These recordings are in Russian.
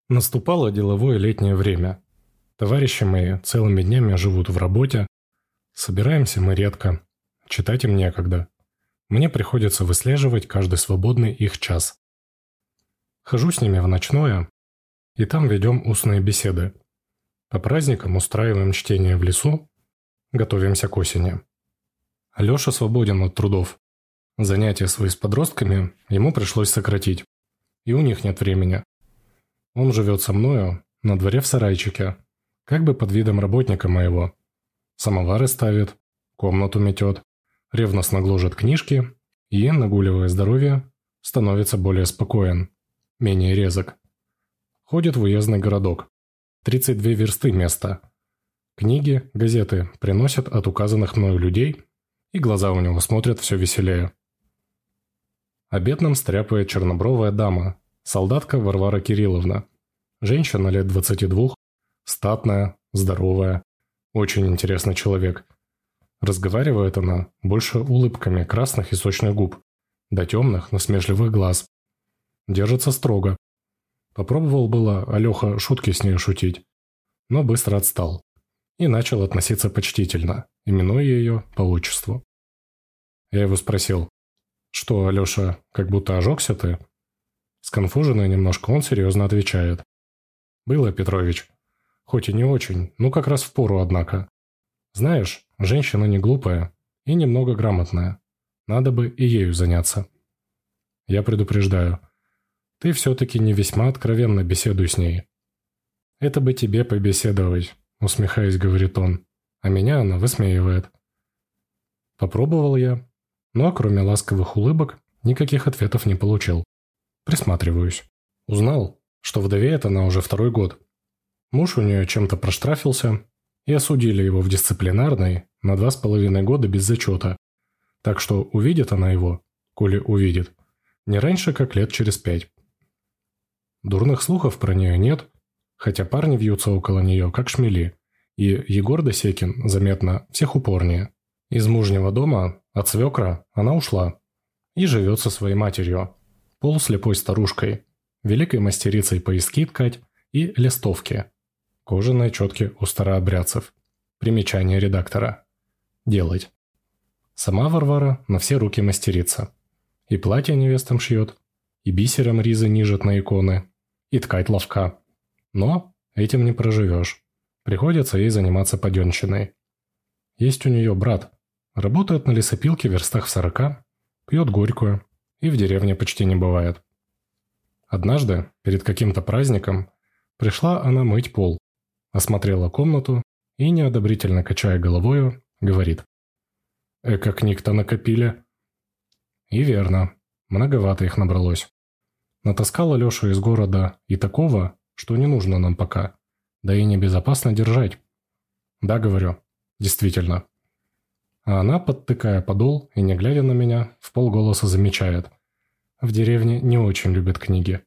Наступало деловое летнее время. Товарищи мои целыми днями живут в работе. Собираемся мы редко. Читать им некогда. Мне приходится выслеживать каждый свободный их час. Хожу с ними в ночное, и там ведем устные беседы. По праздникам устраиваем чтение в лесу, готовимся к осени. Алеша свободен от трудов. Занятия свои с подростками ему пришлось сократить, и у них нет времени. Он живет со мною на дворе в сарайчике, как бы под видом работника моего. Самовары ставит, комнату метет, ревностно гложет книжки и, нагуливая здоровье, становится более спокоен, менее резок. Ходит в уездный городок. 32 версты места. Книги, газеты приносят от указанных мною людей, и глаза у него смотрят все веселее. Обед нам стряпает чернобровая дама, солдатка Варвара Кирилловна. Женщина лет 22, статная, здоровая, очень интересный человек. Разговаривает она больше улыбками красных и сочных губ, до темных, насмешливых глаз. Держится строго. Попробовал было Алеха шутки с ней шутить, но быстро отстал и начал относиться почтительно, именуя ее по отчеству. Я его спросил: «Что, Алеша, как будто ожегся ты?» Сконфуженный немножко, он серьезно отвечает: «Было, Петрович. Хоть и не очень, но как раз впору, однако. Знаешь, женщина не глупая и немного грамотная. Надо бы и ею заняться». Я предупреждаю: «Ты все-таки не весьма откровенно беседуй с ней». «Это бы тебе побеседовать», — усмехаясь, говорит он, а меня она высмеивает. Попробовал я, но кроме ласковых улыбок никаких ответов не получил. Присматриваюсь. Узнал, что вдовеет она уже 2-й год. Муж у нее чем-то проштрафился, и осудили его в дисциплинарной на 2,5 года без зачета. Так что увидит она его, коли увидит, не раньше, как лет через 5. Дурных слухов про нее нет, хотя парни вьются около нее, как шмели, и Егор Досекин, заметно, всех упорнее. Из мужнего дома, от свекра, она ушла и живет со своей матерью, полуслепой старушкой, великой мастерицей пояски ткать и листовки. Кожаные четки у старообрядцев. Примечание редактора. Делать. Сама Варвара на все руки мастерица. И платья невестам шьет, и бисером ризы нижет на иконы, и ткать ловка. Но этим не проживешь. Приходится ей заниматься паденщиной. Есть у нее брат. Работает на лесопилке в верстах в 40, пьет горькую и в деревне почти не бывает. Однажды, перед каким-то праздником, пришла она мыть пол, осмотрела комнату и, неодобрительно качая головою, говорит: «Эка книг-то накопили». И верно, многовато их набралось. Натаскала Леша из города и такого, что не нужно нам пока, да и небезопасно держать. Да, говорю, действительно. А она, подтыкая подол и не глядя на меня, вполголоса замечает: в деревне не очень любят книги.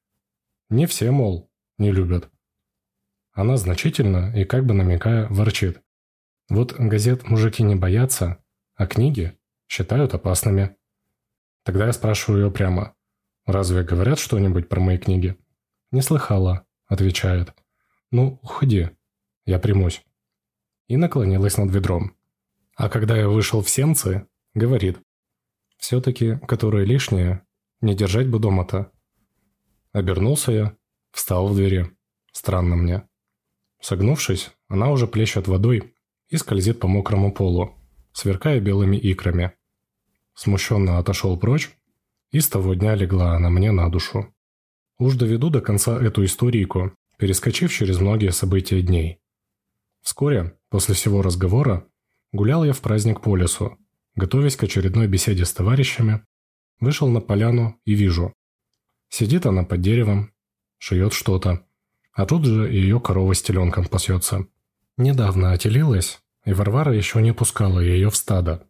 Не все, мол, не любят. Она значительно и как бы намекая ворчит: вот газет мужики не боятся, а книги считают опасными. Тогда я спрашиваю ее прямо: разве говорят что-нибудь про мои книги? Не слыхала, отвечает. Ну, уходи, я примусь. И наклонилась над ведром. А когда я вышел в сенцы, говорит: все-таки, которое лишнее, не держать бы дома-то. Обернулся я, встал в двери. Странно мне. Согнувшись, она уже плещет водой и скользит по мокрому полу, сверкая белыми икрами. Смущенно отошел прочь, и с того дня легла она мне на душу. Уж доведу до конца эту историйку, перескочив через многие события дней. Вскоре, после всего разговора, гулял я в праздник по лесу, готовясь к очередной беседе с товарищами, вышел на поляну и вижу. Сидит она под деревом, шьет что-то, а тут же ее корова с теленком пасется. Недавно отелилась, и Варвара еще не пускала ее в стадо.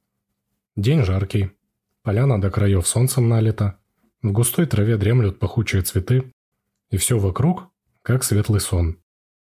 День жаркий, поляна до краев солнцем налита, в густой траве дремлют пахучие цветы, и все вокруг, как светлый сон.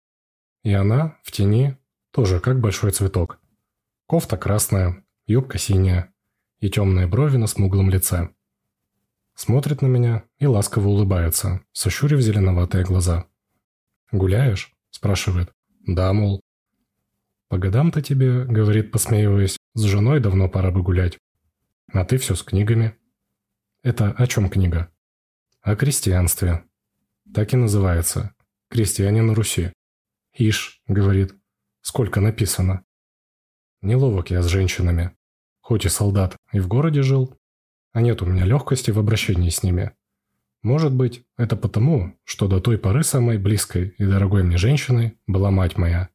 И она, в тени, тоже как большой цветок. Кофта красная, юбка синяя и темные брови на смуглом лице. Смотрит на меня и ласково улыбается, сощурив зеленоватые глаза. «Гуляешь?» – спрашивает. «Да, мол». «По годам-то тебе, — говорит, посмеиваясь, — с женой давно пора бы гулять. А ты все с книгами». «Это о чем книга?» «О крестьянстве. Так и называется. Крестьяне на Руси». «Ишь, — говорит, — сколько написано». Неловок я с женщинами. Хоть и солдат, и в городе жил, а нет у меня легкости в обращении с ними. Может быть, это потому, что до той поры самой близкой и дорогой мне женщиной была мать моя.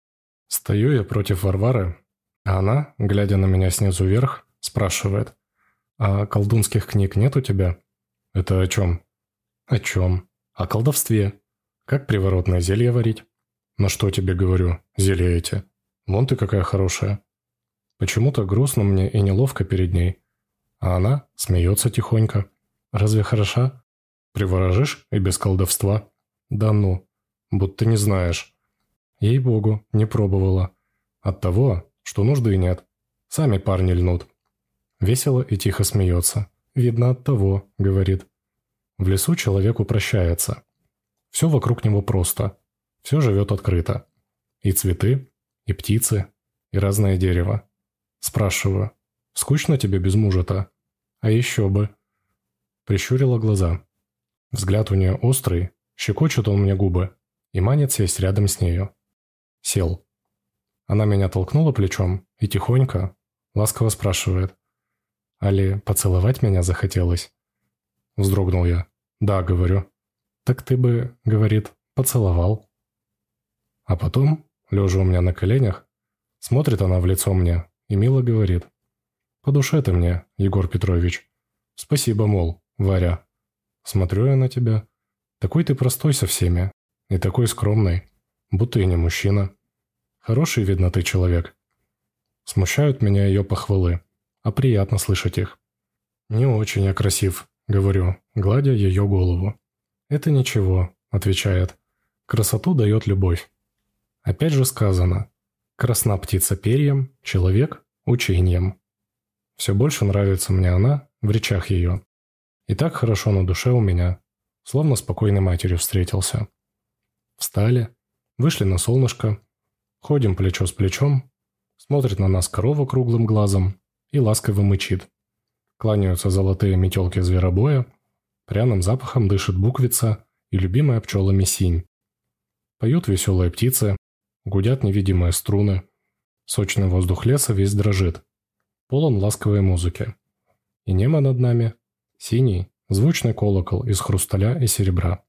Стою я против Варвары, а она, глядя на меня снизу вверх, спрашивает: «А колдунских книг нет у тебя?» «Это о чем?» «О чем? О колдовстве. Как приворотное зелье варить?» «На что тебе говорю, зелья эти? Вон ты какая хорошая». Почему-то грустно мне и неловко перед ней. А она смеется тихонько. «Разве хороша?» «Приворожишь и без колдовства?» «Да ну, будто не знаешь». Ей-богу, не пробовала. От того, что нужды нет. Сами парни льнут. Весело и тихо смеется. «Видно от того», — говорит. В лесу человек упрощается. Все вокруг него просто. Все живет открыто. И цветы, и птицы, и разное дерево. Спрашиваю: «Скучно тебе без мужа-то?» «А еще бы». Прищурила глаза. Взгляд у нее острый, щекочет он мне губы и манит сесть рядом с нею. Сел. Она меня толкнула плечом и тихонько, ласково спрашивает: «Али поцеловать меня захотелось?» Вздрогнул я. «Да, — говорю». «Так ты бы, — говорит, — поцеловал». А потом, лежа у меня на коленях, смотрит она в лицо мне и мило говорит: «По душе ты мне, Егор Петрович. Спасибо, мол, Варя. Смотрю я на тебя. Такой ты простой со всеми и такой скромный, будто и не мужчина. Хороший, видно, ты человек». Смущают меня ее похвалы, а приятно слышать их. «Не очень я красив», — говорю, гладя ее голову. «Это ничего», — отвечает. «Красоту дает любовь». Опять же сказано: «Красна птица перьям, человек — ученьем». Все больше нравится мне она в речах ее. И так хорошо на душе у меня, словно с покойной матерью встретился. Встали, вышли на солнышко, ходим плечо с плечом, смотрит на нас корова круглым глазом и ласково мычит. Кланяются золотые метелки зверобоя, пряным запахом дышит буквица и любимая пчелами синь. Поют веселые птицы, гудят невидимые струны, сочный воздух леса весь дрожит, полон ласковой музыки. И небо над нами — синий, звучный колокол из хрусталя и серебра.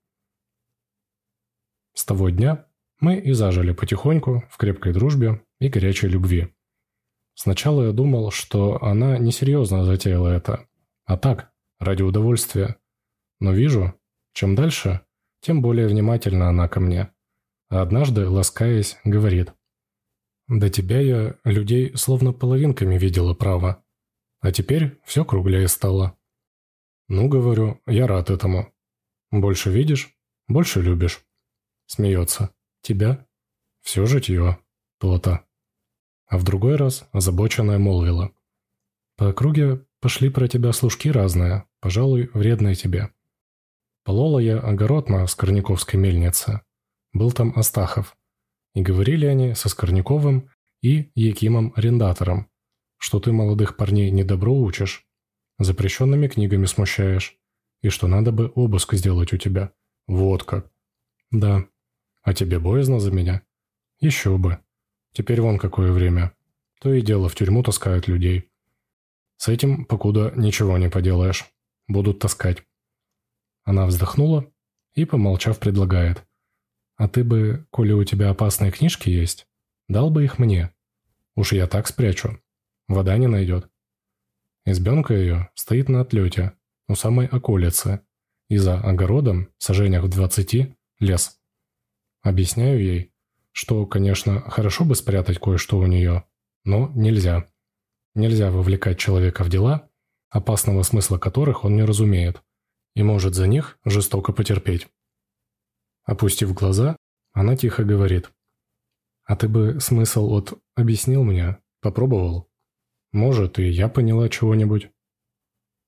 С того дня мы и зажили потихоньку в крепкой дружбе и горячей любви. Сначала я думал, что она несерьезно затеяла это, а так, ради удовольствия. Но вижу, чем дальше, тем более внимательна она ко мне. А однажды, ласкаясь, говорит: «До тебя я людей словно половинками видела, право. А теперь все круглее стало». «Ну, — говорю, — я рад этому. Больше видишь, больше любишь». Смеется. «Тебя? Все житье. То-то». А в другой раз озабоченная молвила: «По округе пошли про тебя служки разные, пожалуй, вредные тебе. Полола я огород на Скорняковской мельнице. Был там Астахов. И говорили они со Скорняковым и Якимом-арендатором, что ты молодых парней недобро учишь, запрещенными книгами смущаешь, и что надо бы обыск сделать у тебя. Вот как». «Да. А тебе боязно за меня?» «Еще бы. Теперь вон какое время. То и дело в тюрьму таскают людей. С этим, покуда, ничего не поделаешь. Будут таскать». Она вздохнула и, помолчав, предлагает: «А ты бы, коли у тебя опасные книжки есть, дал бы их мне. Уж я так спрячу. Вода не найдет». Избенка ее стоит на отлете, у самой околицы, и за огородом, саженях в 20, лес. Объясняю ей, что, конечно, хорошо бы спрятать кое-что у нее, но нельзя. Нельзя вовлекать человека в дела, опасного смысла которых он не разумеет, и может за них жестоко потерпеть. Опустив глаза, она тихо говорит: «А ты бы смысл объяснил мне, попробовал? Может, и я поняла чего-нибудь».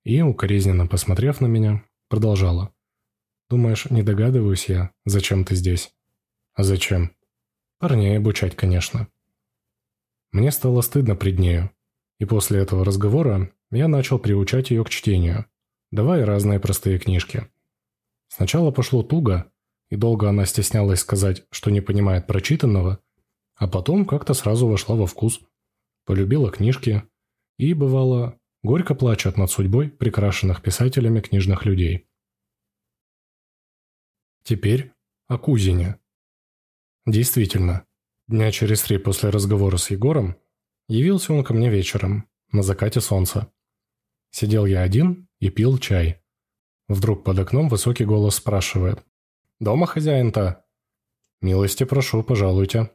И, укоризненно посмотрев на меня, продолжала. «Думаешь, не догадываюсь я, зачем ты здесь?» «А зачем?» «Парней обучать, конечно». Мне стало стыдно пред нею, и после этого разговора я начал приучать ее к чтению, давая разные простые книжки. Сначала пошло туго, и долго она стеснялась сказать, что не понимает прочитанного, а потом как-то сразу вошла во вкус, полюбила книжки и, бывало, горько плачет над судьбой прикрашенных писателями книжных людей. Теперь о кузине. Действительно, дня через 3 после разговора с Егором явился он ко мне вечером, на закате солнца. Сидел я один и пил чай. Вдруг под окном высокий голос спрашивает. «Дома хозяин-то?» «Милости прошу, пожалуйте».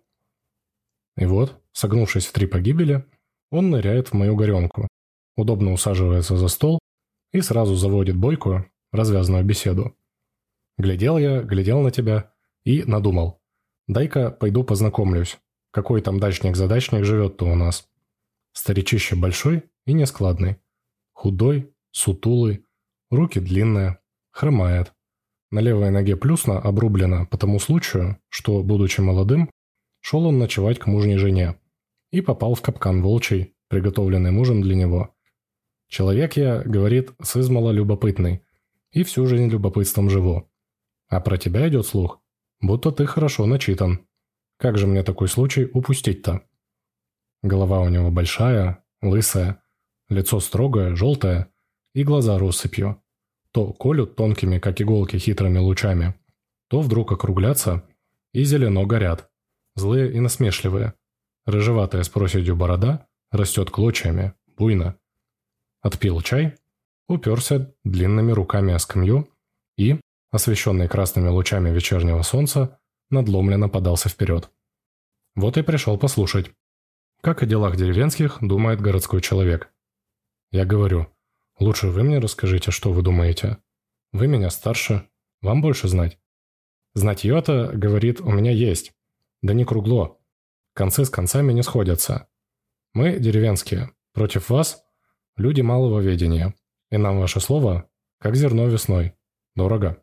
И вот, согнувшись в 3 погибели, он ныряет в мою горенку, удобно усаживается за стол и сразу заводит бойкую, развязанную беседу. Глядел на тебя и надумал. Дай-ка пойду познакомлюсь, какой там дачник-задачник живет-то у нас. Старичище большой и нескладный. Худой, сутулый, руки длинные, хромает. На левой ноге плюсно обрублено по тому случаю, что, будучи молодым, шел он ночевать к мужней жене и попал в капкан волчий, приготовленный мужем для него. Человек я, говорит, сызмала любопытный, и всю жизнь любопытством живу. А про тебя идет слух, будто ты хорошо начитан. Как же мне такой случай упустить-то? Голова у него большая, лысая, лицо строгое, желтое и глаза россыпью. То колют тонкими, как иголки, хитрыми лучами, то вдруг округлятся и зелено горят, злые и насмешливые. Рыжеватая с проседью борода растет клочьями, буйно. Отпил чай, уперся длинными руками о скамью и, освещенный красными лучами вечернего солнца, надломленно подался вперед. Вот и пришел послушать, как о делах деревенских думает городской человек. Я говорю, лучше вы мне расскажите, что вы думаете. Вы меня старше, вам больше знать. Знатье-то, говорит, у меня есть. Да не кругло. Концы с концами не сходятся. Мы, деревенские, против вас, люди малого ведения, и нам ваше слово, как зерно весной, дорого.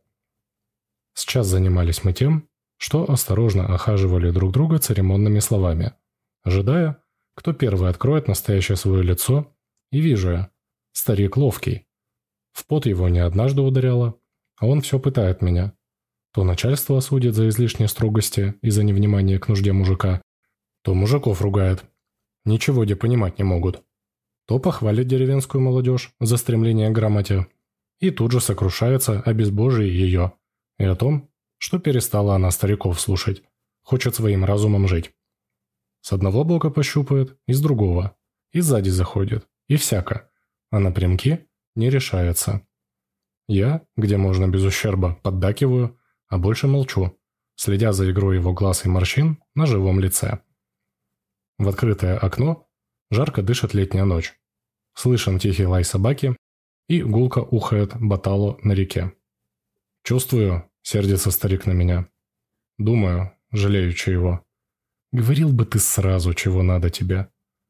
Сейчас занимались мы тем, что осторожно охаживали друг друга церемонными словами, ожидая, кто первый откроет настоящее свое лицо, и вижу я, старик ловкий. В пот его не однажды ударяло, а он все пытает меня. То начальство осудит за излишние строгости и за невнимание к нужде мужика, то мужиков ругает. Ничего где понимать не могут. То похвалит деревенскую молодежь за стремление к грамоте, и тут же сокрушается о безбожии ее и о том, что перестала она стариков слушать, хочет своим разумом жить. С одного бока пощупает, и с другого, и сзади заходит, и всяко, а напрямки не решается. Я, где можно без ущерба, поддакиваю, а больше молчу, следя за игрой его глаз и морщин на живом лице. В открытое окно жарко дышит летняя ночь. Слышен тихий лай собаки и гулко ухает батало на реке. Чувствую, сердится старик на меня. Думаю, жалеючи его. Говорил бы ты сразу, чего надо тебе.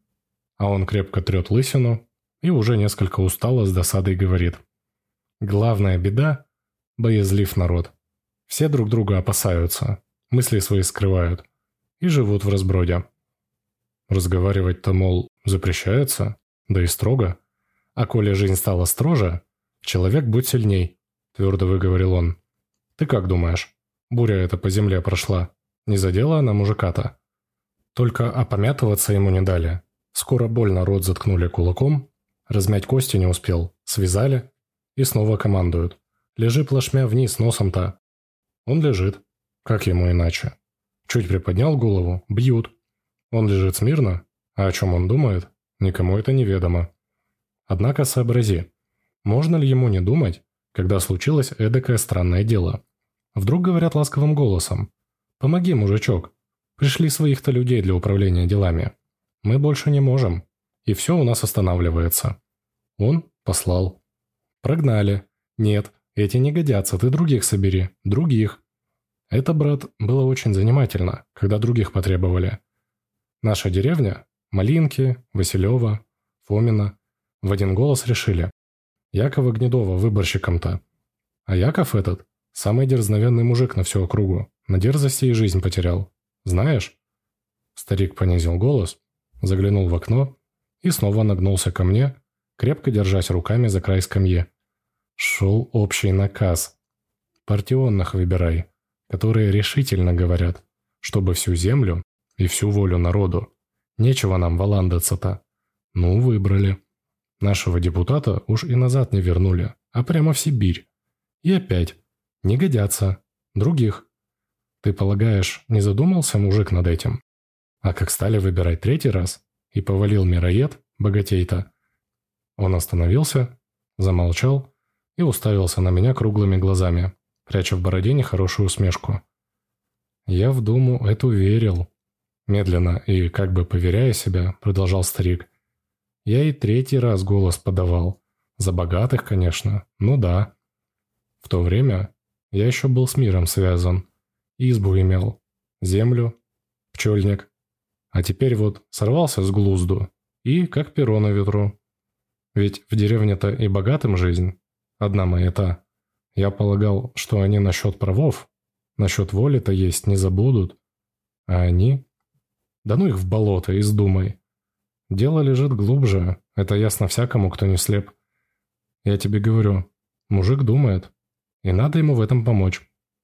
А он крепко трет лысину и уже несколько устало с досадой говорит. Главная беда – боязлив народ. Все друг друга опасаются, мысли свои скрывают и живут в разброде. Разговаривать-то, мол, запрещается, да и строго. А коли жизнь стала строже, человек будь сильней, твердо выговорил он. Ты как думаешь, буря эта по земле прошла, не задела она мужика-то? Только опомятываться ему не дали. Скоро больно рот заткнули кулаком, размять кости не успел, связали и снова командуют. Лежи плашмя вниз носом-то. Он лежит, как ему иначе. Чуть приподнял голову, бьют. Он лежит смирно, а о чем он думает, никому это неведомо. Однако сообрази, можно ли ему не думать, когда случилось эдакое странное дело? Вдруг говорят ласковым голосом: «Помоги, мужичок, пришли своих-то людей для управления делами. Мы больше не можем, и все у нас останавливается». Он послал. Прогнали. Нет, эти не годятся, ты других собери, других. Это, брат, было очень занимательно, когда других потребовали. Наша деревня, Малинки, Василева, Фомина, в один голос решили: Якова Гнедова выборщиком-то. А Яков этот – самый дерзновенный мужик на всю округу. На дерзости и жизнь потерял. Знаешь?» Старик понизил голос, заглянул в окно и снова нагнулся ко мне, крепко держась руками за край скамьи. Шел общий наказ. Партионных выбирай, которые решительно говорят, чтобы всю землю и всю волю народу. Нечего нам валандаться-то. Ну, выбрали. Нашего депутата уж и назад не вернули, а прямо в Сибирь. И опять. Не годятся. Других. Ты полагаешь, не задумался мужик над этим? А как стали выбирать третий раз, и повалил мироед, богатей-то. Он остановился, замолчал и уставился на меня круглыми глазами, пряча в бороде нехорошую усмешку. Я в думу эту верил. Медленно и как бы поверяя себя, продолжал старик. Я и третий раз голос подавал. За богатых, конечно, ну да. В то время я еще был с миром связан. Избу имел, землю, пчельник. А теперь вот сорвался с глузду и как перо на ветру. Ведь в деревне-то и богатым жизнь, одна маята. Я полагал, что они насчет правов, насчет воли-то есть не забудут. А они? Да ну их в болото и с думой. Дело лежит глубже, это ясно всякому, кто не слеп. Я тебе говорю, мужик думает, и надо ему в этом помочь.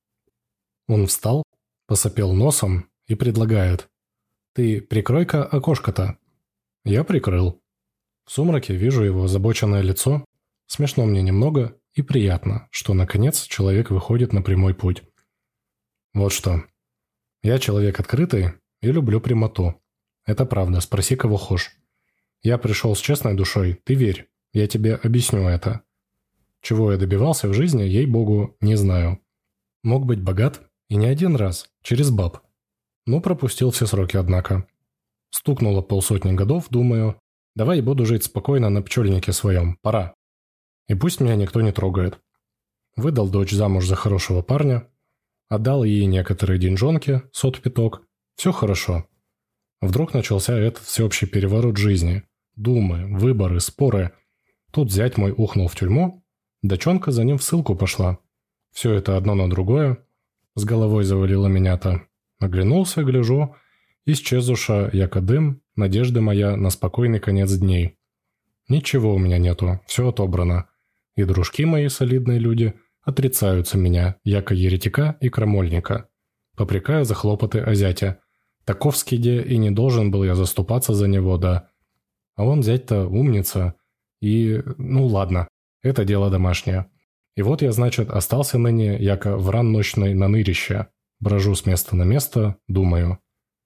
Он встал, посопел носом и предлагает. «Ты прикрой-ка окошко-то». Я прикрыл. В сумраке вижу его озабоченное лицо. Смешно мне немного и приятно, что, наконец, человек выходит на прямой путь. Вот что. Я человек открытый и люблю прямоту. Это правда, спроси кого хошь. Я пришел с честной душой, ты верь, я тебе объясню это. Чего я добивался в жизни, ей-богу, не знаю. Мог быть богат и не один раз, через баб. Ну, пропустил все сроки, однако. Стукнуло 50 годов, думаю, давай буду жить спокойно на пчельнике своем, пора. И пусть меня никто не трогает. Выдал дочь замуж за хорошего парня, отдал ей некоторые деньжонки, сот-пяток, все хорошо. Вдруг начался этот всеобщий переворот жизни. Думы, выборы, споры. Тут зять мой ухнул в тюрьму, дочонка за ним в ссылку пошла. Все это одно на другое. С головой завалило меня-то. Оглянулся, гляжу, исчезуша, яко дым, надежда моя на спокойный конец дней. Ничего у меня нету, все отобрано. И дружки мои, солидные люди, отрицаются меня, яко еретика и крамольника. Попрекая за хлопоты о зяте. Таковский де и не должен был я заступаться за него, да. А он зять-то умница. И, ну ладно, это дело домашнее. И вот я, значит, остался ныне, яко вран ночной на нырище. Брожу с места на место, думаю.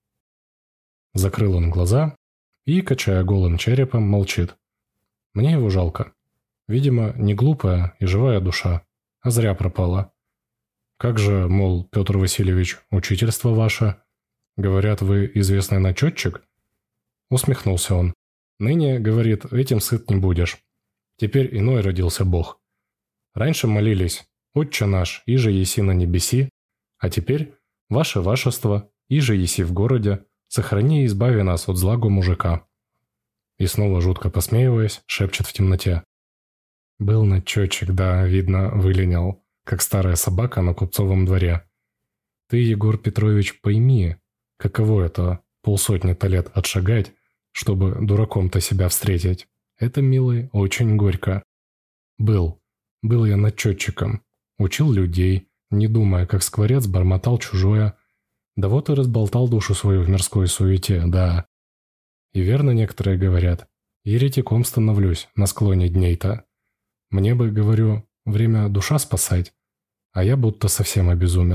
Закрыл он глаза и, качая голым черепом, молчит. Мне его жалко. Видимо, не глупая и живая душа, а зря пропала. Как же, мол, Петр Васильевич, учительство ваше? Говорят, вы известный начетчик? Усмехнулся он. Ныне, говорит, этим сыт не будешь. Теперь иной родился Бог. Раньше молились, Отче наш, иже еси на небеси, а теперь, ваше вашество, иже еси в городе, сохрани и избави нас от злагу мужика. И снова, жутко посмеиваясь, шепчет в темноте. Был начетчик, да, видно, выленял, как старая собака на купцовом дворе. Ты, Егор Петрович, пойми, каково это 50 лет отшагать, чтобы дураком-то себя встретить. Это, милый, очень горько. Был я начетчиком, учил людей, не думая, как скворец бормотал чужое. Да вот и разболтал душу свою в мирской суете, да. И верно некоторые говорят, еретиком становлюсь на склоне дней-то. Мне бы, говорю, время душа спасать, а я будто совсем обезумел.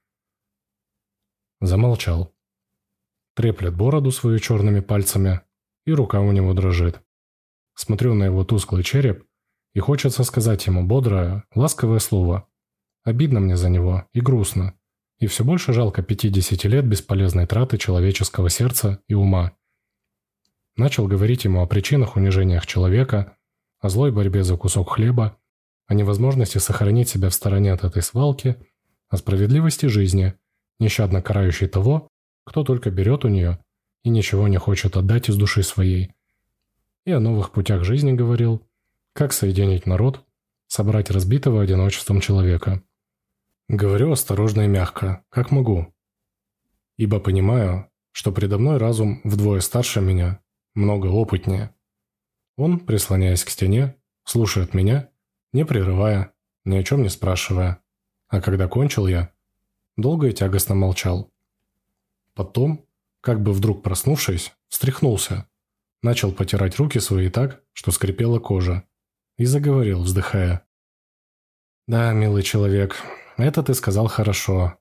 Замолчал. Треплет бороду свою черными пальцами, и рука у него дрожит. Смотрю на его тусклый череп, и хочется сказать ему бодрое, ласковое слово. Обидно мне за него и грустно, и все больше жалко 50 лет бесполезной траты человеческого сердца и ума. Начал говорить ему о причинах унижениях человека, о злой борьбе за кусок хлеба, о невозможности сохранить себя в стороне от этой свалки, о справедливости жизни, нещадно карающей того, кто только берет у нее и ничего не хочет отдать из души своей. И о новых путях жизни говорил, Как соединить народ, собрать разбитого одиночеством человека? Говорю осторожно и мягко, как могу. Ибо понимаю, что предо мной разум вдвое старше меня, много опытнее. Он, прислоняясь к стене, слушает меня, не прерывая, ни о чем не спрашивая. А когда кончил я, долго и тягостно молчал. Потом, как бы вдруг проснувшись, встряхнулся, начал потирать руки свои так, что скрипела кожа, и заговорил, вздыхая. «Да, милый человек, это ты сказал хорошо.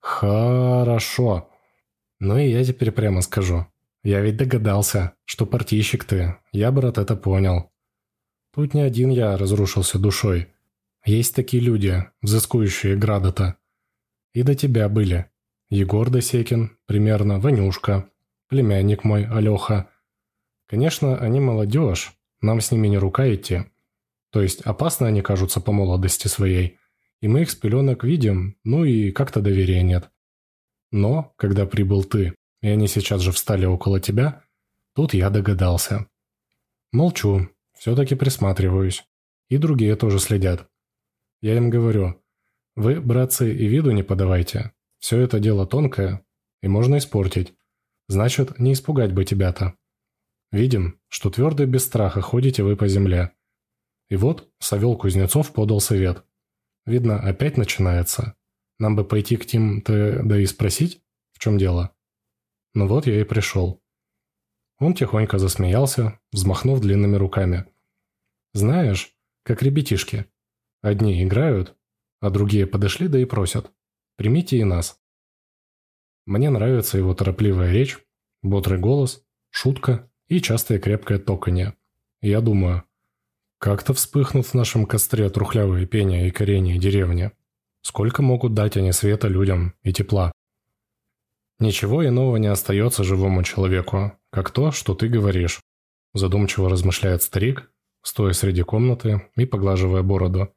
Хорошо. Ну и я теперь прямо скажу. Я ведь догадался, что партийщик ты. Я, брат, это понял. Тут не один я разрушился душой. Есть такие люди, взыскующие града-то. И до тебя были. Егор Досекин, примерно, Ванюшка, племянник мой, Алёха. Конечно, они молодежь, нам с ними не рука идти. То есть опасны они кажутся по молодости своей, и мы их с пеленок видим, ну и как-то доверия нет. Но, когда прибыл ты, и они сейчас же встали около тебя, тут я догадался. Молчу, все-таки присматриваюсь. И другие тоже следят. Я им говорю, вы, братцы, и виду не подавайте. Все это дело тонкое, и можно испортить. Значит, не испугать бы тебя-то. Видим, что твердо и без страха ходите вы по земле. И вот Савел Кузнецов подал совет. Видно, опять начинается. Нам бы пойти к Тим-то, да и спросить, в чем дело. Ну вот я и пришел. Он тихонько засмеялся, взмахнув длинными руками. Знаешь, как ребятишки. Одни играют, а другие подошли да и просят. Примите и нас. Мне нравится его торопливая речь, бодрый голос, шутка и частое крепкое токанье. И я думаю, как-то вспыхнут в нашем костре трухлявые пения и коренья деревни. Сколько могут дать они света людям и тепла? Ничего иного не остается живому человеку, как то, что ты говоришь. Задумчиво размышляет старик, стоя среди комнаты и поглаживая бороду.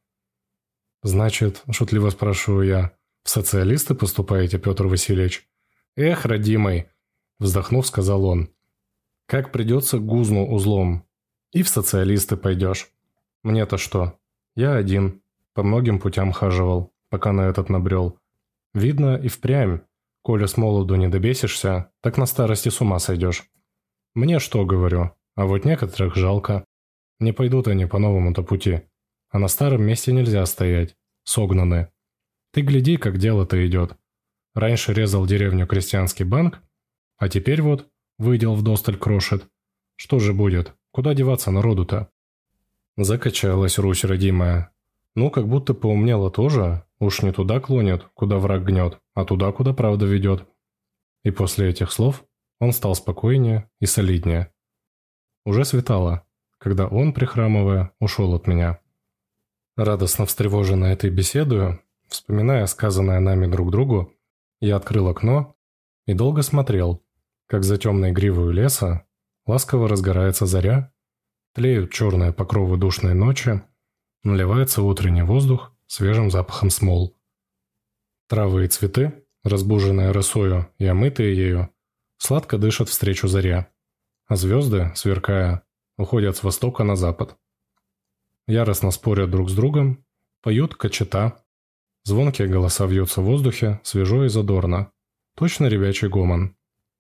Значит, шутливо спрашиваю я, в социалисты поступаете, Петр Васильевич? Эх, родимый, вздохнув, сказал он. Как придется гузну узлом. И в социалисты пойдешь. Мне-то что? Я один. По многим путям хаживал, пока на этот набрел. Видно, и впрямь. Коли с молоду не добесишься, так на старости с ума сойдешь. Мне что, говорю, а вот некоторых жалко. Не пойдут они по новому-то пути. А на старом месте нельзя стоять. Согнаны. Ты гляди, как дело-то идет. Раньше резал деревню крестьянский банк, а теперь вот выдел вдосталь крошит. Что же будет? Куда деваться народу-то? Закачалась Русь родимая. Ну, как будто поумнела тоже. Уж не туда клонит, куда враг гнет, а туда, куда правда ведет. И после этих слов он стал спокойнее и солиднее. Уже светало, когда он, прихрамывая, ушел от меня. Радостно встревоженный этой беседою, вспоминая сказанное нами друг другу, я открыл окно и долго смотрел, как за темной гривою леса ласково разгорается заря, тлеют черные покровы душной ночи, наливается утренний воздух свежим запахом смол. Травы и цветы, разбуженные росою и омытые ею, сладко дышат встречу заре, а звезды, сверкая, уходят с востока на запад. Яростно спорят друг с другом, поют кочета, звонкие голоса вьются в воздухе, свежо и задорно, точно ребячий гомон.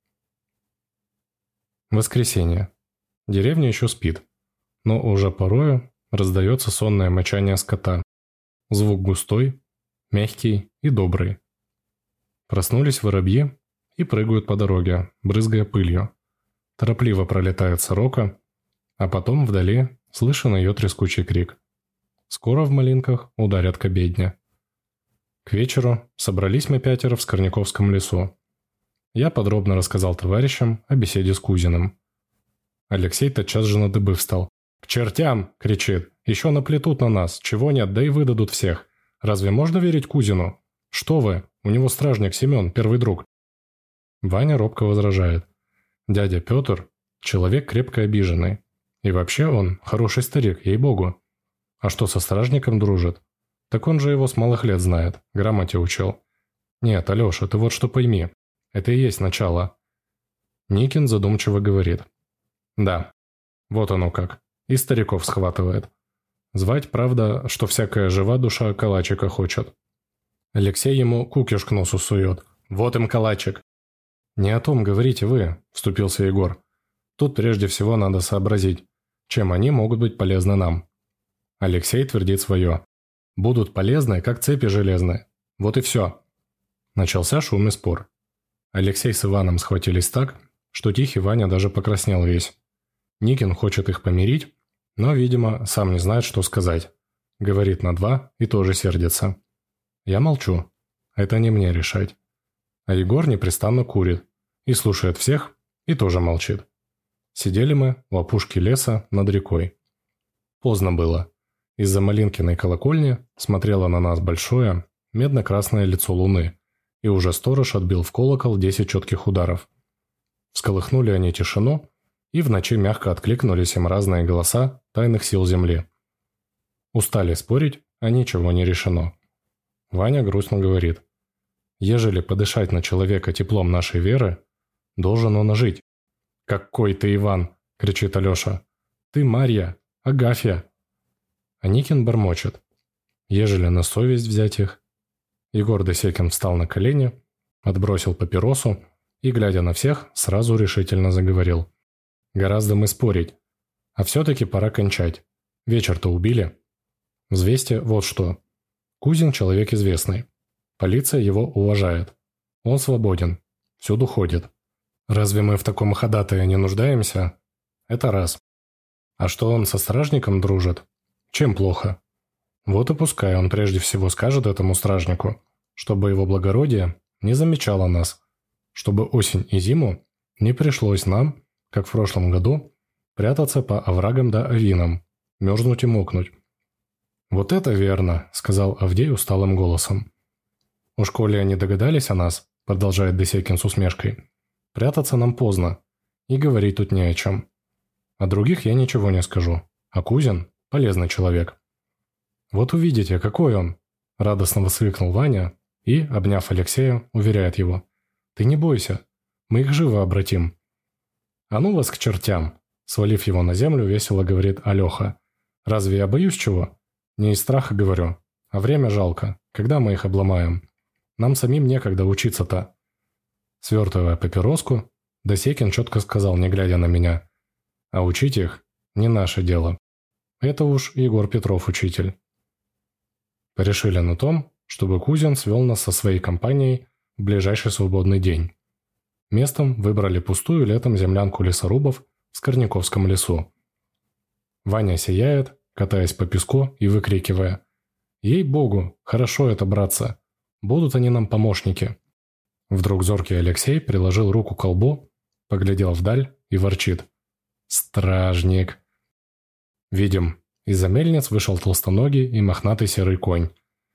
Воскресенье. Деревня еще спит, но уже порою раздается сонное мычание скота. Звук густой, мягкий и добрый. Проснулись воробьи и прыгают по дороге, брызгая пылью. Торопливо пролетает сорока, а потом вдали слышен ее трескучий крик. Скоро в малинках ударят к обедне. К вечеру собрались мы пятеро в Скорняковском лесу. Я подробно рассказал товарищам о беседе с Кузиным. Алексей тотчас же на дыбы встал. «К чертям!» – кричит. «Еще наплетут на нас. Чего нет, да и выдадут всех. Разве можно верить Кузину? Что вы? У него стражник Семен, первый друг». Ваня робко возражает. Дядя Петр – человек крепко обиженный. И вообще он хороший старик, ей-богу. А что со стражником дружит? Так он же его с малых лет знает, грамоте учил. Нет, Алеша, ты вот что пойми. Это и есть начало. Никин задумчиво говорит. Да, вот оно как. И стариков схватывает. Звать, правда, что всякая жива душа калачика хочет. Алексей ему кукиш к носу сует. Вот им калачик. «Не о том говорите вы», – вступился Егор. «Тут прежде всего надо сообразить, чем они могут быть полезны нам». Алексей твердит свое. «Будут полезны, как цепи железные. Вот и все». Начался шум и спор. Алексей с Иваном схватились так, что тихий Ваня даже покраснел весь. Никин хочет их помирить, но, видимо, сам не знает, что сказать. Говорит на два и тоже сердится. Я молчу. Это не мне решать. А Егор непрестанно курит и слушает всех, и тоже молчит. Сидели мы у опушки леса над рекой. Поздно было. Из-за Малинкиной колокольни смотрело на нас большое, медно-красное лицо луны, и уже сторож отбил в колокол 10 четких ударов. Всколыхнули они тишину, и в ночи мягко откликнулись им разные голоса тайных сил земли. Устали спорить, а ничего не решено. Ваня грустно говорит. Ежели подышать на человека теплом нашей веры, должен он жить. «Какой ты, Иван!» – кричит Алеша. «Ты Марья, Агафья!» А Никин бормочет. Ежели на совесть взять их. Егор Досекин встал на колени, отбросил папиросу и, глядя на всех, сразу решительно заговорил. «Гораздо мы спорить. А все-таки пора кончать. Вечер-то убили. Взвесьте вот что. Кузин человек известный. Полиция его уважает. Он свободен. Всюду ходит. Разве мы в таком ходатае не нуждаемся? Это раз. А что он со стражником дружит? Чем плохо? Вот и пускай он прежде всего скажет этому стражнику, чтобы его благородие не замечало нас, чтобы осень и зиму не пришлось нам, как в прошлом году, прятаться по оврагам да овинам, мерзнуть и мокнуть. «Вот это верно», — сказал Авдей усталым голосом. «Уж коли они догадались о нас», — продолжает Досекин с усмешкой, — «прятаться нам поздно, и говорить тут не о чем. О других я ничего не скажу, а Кузин — полезный человек». «Вот увидите, какой он!» — радостно воскликнул Ваня и, обняв Алексея, уверяет его. «Ты не бойся, мы их живо обратим». «А ну вас к чертям!» — свалив его на землю, весело говорит Алеха. «Разве я боюсь чего? Не из страха говорю, а время жалко, когда мы их обломаем. Нам самим некогда учиться-то». Свертывая папироску, Досекин четко сказал, не глядя на меня. «А учить их не наше дело. Это уж Егор Петров учитель». Порешили на том, чтобы Кузин свел нас со своей компанией в ближайший свободный день. Местом выбрали пустую летом землянку лесорубов в Скорняковском лесу. Ваня сияет, катаясь по песку и выкрикивая: «Ей-богу, хорошо это, братцы! Будут они нам помощники!» Вдруг зоркий Алексей приложил руку к колбу, поглядел вдаль и ворчит: «Стражник!» Видим, из-за мельниц вышел толстоногий и мохнатый серый конь.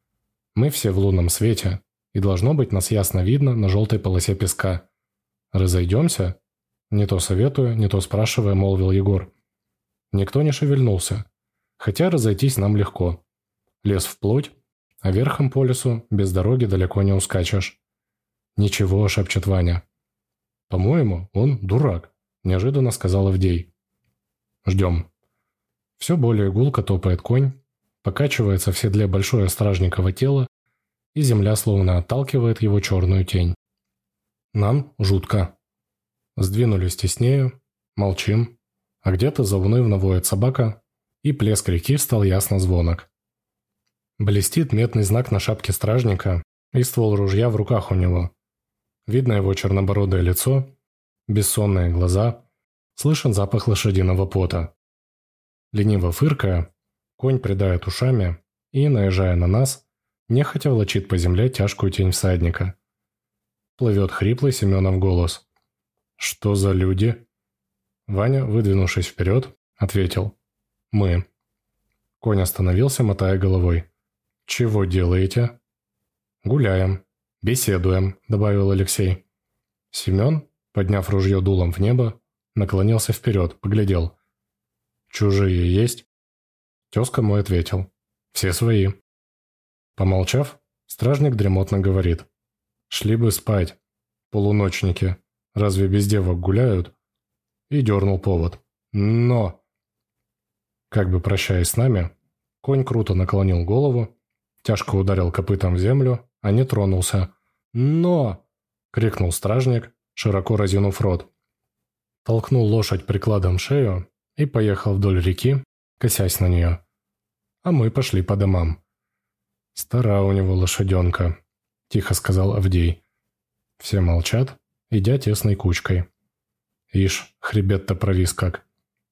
Мы все в лунном свете, и должно быть нас ясно видно на желтой полосе песка. «Разойдемся?» Не то советуя, не то спрашивая, молвил Егор. Никто не шевельнулся, хотя разойтись нам легко. Лес вплоть, а верхом по лесу без дороги далеко не ускачешь. «Ничего», — шепчет Ваня. «По-моему, он дурак», — неожиданно сказал Авдей. Ждем. Все более гулко топает конь, покачивается в седле большое стражниково тело, и земля словно отталкивает его черную тень. Нам жутко. Сдвинулись теснее, молчим, а где-то заунывно воет собака, и плеск реки стал ясно звонок. Блестит медный знак на шапке стражника и ствол ружья в руках у него. Видно его чернобородое лицо, бессонные глаза, слышен запах лошадиного пота. Лениво фыркая, конь придает ушами и, наезжая на нас, нехотя волочит по земле тяжкую тень всадника. Плывет хриплый Семенов голос. «Что за люди?» Ваня, выдвинувшись вперед, ответил: «Мы». Конь остановился, мотая головой. «Чего делаете?» «Гуляем, беседуем», — добавил Алексей. Семен, подняв ружье дулом в небо, наклонился вперед, поглядел. «Чужие есть?» Тезка мой ответил: «Все свои». Помолчав, стражник дремотно говорит: «Шли бы спать, полуночники, разве без девок гуляют?» И дернул повод. «Но!» Как бы прощаясь с нами, Конь круто наклонил голову, тяжко ударил копытом в землю, а не тронулся. «Но!» — крикнул стражник, широко разинув рот. Толкнул лошадь прикладом в шею и поехал вдоль реки, косясь на нее. А мы пошли по домам. «Стара у него лошаденка», — тихо сказал Авдей. Все молчат, идя тесной кучкой. Ишь, хребет-то провис как.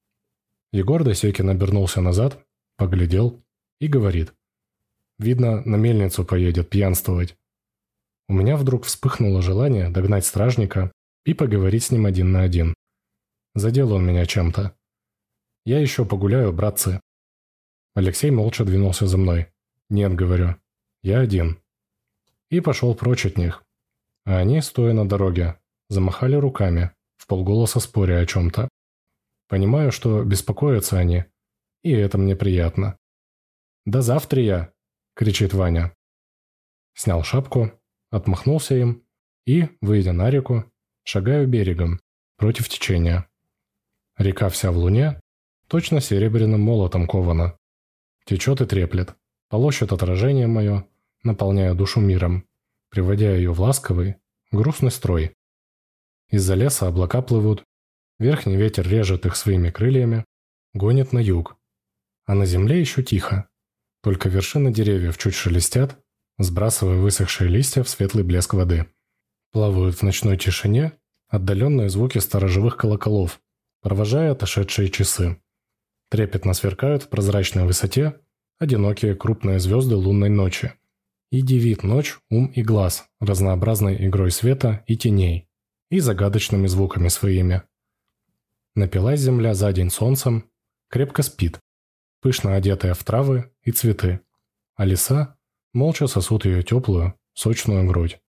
Егор Досекин обернулся назад, поглядел и говорит. «Видно, на мельницу поедет пьянствовать». У меня вдруг вспыхнуло желание догнать стражника и поговорить с ним один на один. Задел он меня чем-то. «Я еще погуляю, братцы». Алексей молча двинулся за мной. «Нет, — говорю, — я один». И пошел прочь от них. А они, стоя на дороге, замахали руками, вполголоса споря о чем-то. Понимаю, что беспокоятся они, и это мне приятно. «До завтра!» — кричит Ваня. Снял шапку, отмахнулся им и, выйдя на реку, шагаю берегом, против течения. Река вся в луне, точно серебряным молотом кована. Течет и треплет, полощет отражение мое, наполняя душу миром, приводя ее в ласковый, грустный строй. Из-за леса облака плывут, верхний ветер режет их своими крыльями, гонит на юг. А на земле еще тихо, только вершины деревьев чуть шелестят, сбрасывая высохшие листья в светлый блеск воды. Плавают в ночной тишине отдаленные звуки сторожевых колоколов, провожая отошедшие часы. Трепетно сверкают в прозрачной высоте одинокие крупные звезды лунной ночи. И дивит ночь ум и глаз разнообразной игрой света и теней, и загадочными звуками своими. Напилась земля за день солнцем, крепко спит, пышно одетая в травы и цветы, а леса молча сосут ее теплую, сочную грудь.